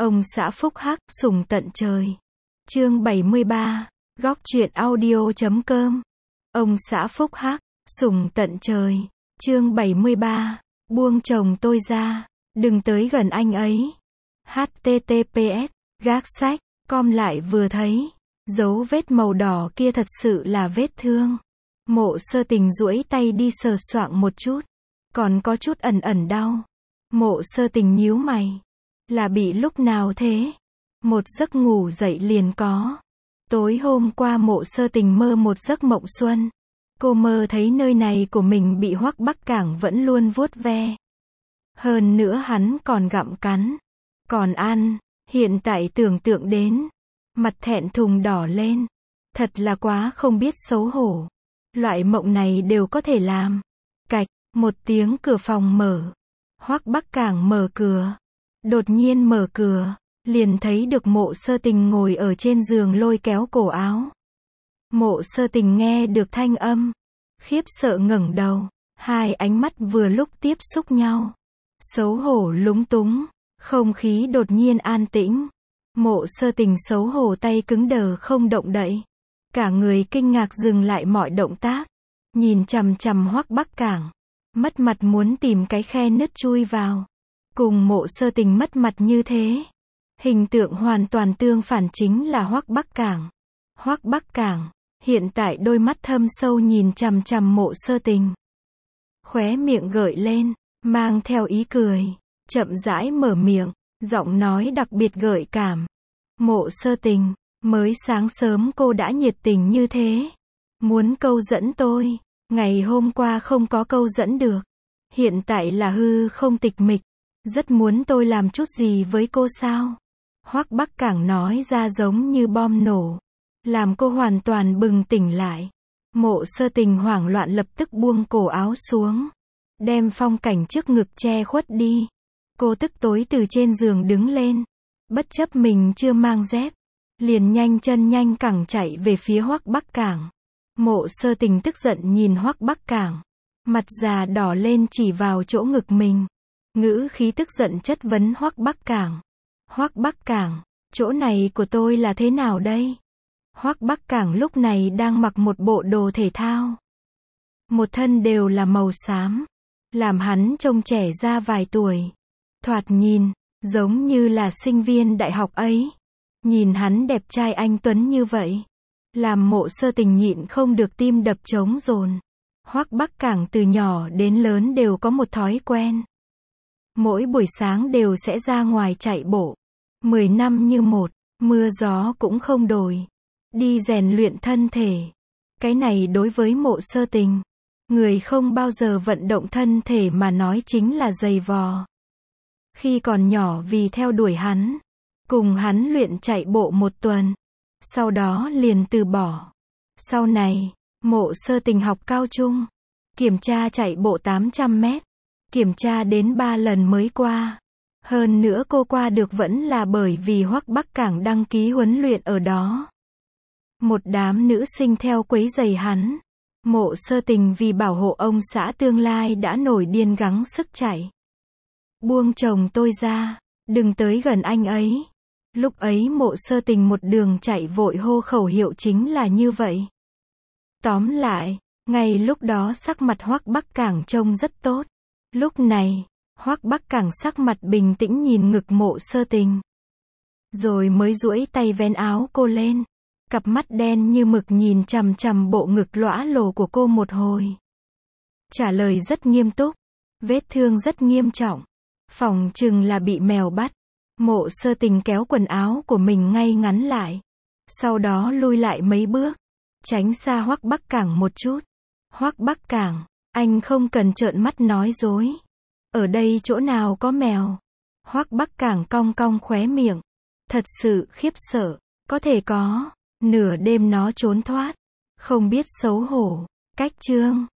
Ông xã phúc hắc, sủng tận trời. Chương 73. Góc truyện audio.com. Ông xã phúc hắc, sủng tận trời. Chương 73. Buông chồng tôi ra, đừng tới gần anh ấy. https gác sách com lại vừa thấy, dấu vết màu đỏ kia thật sự là vết thương. Mộ Sơ Tình duỗi tay đi sờ soạng một chút, còn có chút ẩn ẩn đau. Mộ Sơ Tình nhíu mày, là bị lúc nào thế? Một giấc ngủ dậy liền có. Tối hôm qua Mộ Sơ Tình mơ một giấc mộng xuân. Cô mơ thấy nơi này của mình bị Hoắc Bắc Cảng vẫn luôn vuốt ve. Hơn nữa hắn còn gặm cắn, còn ăn. Hiện tại tưởng tượng đến, mặt thẹn thùng đỏ lên. Thật là quá không biết xấu hổ. Loại mộng này đều có thể làm. Cạch, một tiếng cửa phòng mở. Hoắc Bắc Cảng mở cửa. Đột nhiên mở cửa, liền thấy được Mộ Sơ Tình ngồi ở trên giường lôi kéo cổ áo. Mộ Sơ Tình nghe được thanh âm, khiếp sợ ngẩng đầu, hai ánh mắt vừa lúc tiếp xúc nhau. Xấu hổ lúng túng, không khí đột nhiên an tĩnh. Mộ Sơ Tình xấu hổ tay cứng đờ không động đậy. Cả người kinh ngạc dừng lại mọi động tác, nhìn chằm chằm Hoắc Bắc Cảng, mất mặt muốn tìm cái khe nứt chui vào. Cùng Mộ Sơ Tình mất mặt như thế, hình tượng hoàn toàn tương phản chính là Hoắc Bắc Cảng. Hoắc Bắc Cảng hiện tại đôi mắt thâm sâu nhìn chằm chằm Mộ Sơ Tình, khóe miệng gợi lên, mang theo ý cười, chậm rãi mở miệng, giọng nói đặc biệt gợi cảm. Mộ Sơ Tình, mới sáng sớm cô đã nhiệt tình như thế, muốn câu dẫn tôi, ngày hôm qua không có câu dẫn được, hiện tại là hư không tịch mịch, rất muốn tôi làm chút gì với cô sao? Hoắc Bắc Cảng nói ra giống như bom nổ, làm cô hoàn toàn bừng tỉnh lại. Mộ Sơ Tình hoảng loạn lập tức buông cổ áo xuống, đem phong cảnh trước ngực che khuất đi. Cô tức tối từ trên giường đứng lên, bất chấp mình chưa mang dép, liền nhanh chân nhanh cẳng chạy về phía Hoắc Bắc Cảng. Mộ Sơ Tình tức giận nhìn Hoắc Bắc Cảng, mặt già đỏ lên chỉ vào chỗ ngực mình, ngữ khí tức giận chất vấn Hoắc Bắc Cảng. Hoắc Bắc Cảng, chỗ này của tôi là thế nào đây? Hoắc Bắc Cảng lúc này đang mặc một bộ đồ thể thao, một thân đều là màu xám, làm hắn trông trẻ ra vài tuổi. Thoạt nhìn, giống như là sinh viên đại học ấy. Nhìn hắn đẹp trai anh tuấn như vậy, làm Mộ Sơ Tình nhịn không được tim đập trống dồn. Hoắc Bắc Cảng từ nhỏ đến lớn đều có một thói quen. Mỗi buổi sáng đều sẽ ra ngoài chạy bộ. 10 năm như một, mưa gió cũng không đổi. Đi rèn luyện thân thể. Cái này đối với Mộ Sơ Tình, người không bao giờ vận động thân thể mà nói chính là giày vò. Khi còn nhỏ vì theo đuổi hắn, cùng hắn luyện chạy bộ một tuần, sau đó liền từ bỏ. Sau này, Mộ Sơ Tình học cao trung, kiểm tra chạy bộ 800 mét, kiểm tra đến 3 lần mới qua. Hơn nữa cô qua được vẫn là bởi vì Hoắc Bắc Cảng đăng ký huấn luyện ở đó. Một đám nữ sinh theo quấy giày hắn. Mộ Sơ Tình vì bảo hộ ông xã tương lai đã nổi điên gắng sức chạy. Buông chồng tôi ra, đừng tới gần anh ấy. Lúc ấy Mộ Sơ Tình một đường chạy vội hô khẩu hiệu chính là như vậy. Tóm lại, ngay lúc đó sắc mặt Hoắc Bắc Cảng trông rất tốt. Lúc này, Hoắc Bắc Cảng sắc mặt bình tĩnh nhìn ngực Mộ Sơ Tình, rồi mới duỗi tay vén áo cô lên. Cặp mắt đen như mực nhìn chằm chằm bộ ngực lõa lồ của cô một hồi. Trả lời rất nghiêm túc. Vết thương rất nghiêm trọng. Phỏng chừng là bị mèo bắt. Mộ Sơ Tình kéo quần áo của mình ngay ngắn lại. Sau đó lui lại mấy bước, tránh xa Hoắc Bắc Cảng một chút. Hoắc Bắc Cảng, anh không cần trợn mắt nói dối. Ở đây chỗ nào có mèo? Hoắc Bắc Cảng cong cong khóe miệng. Thật sự khiếp sợ. Có thể có. Nửa đêm nó trốn thoát. Không biết xấu hổ. Cách chương.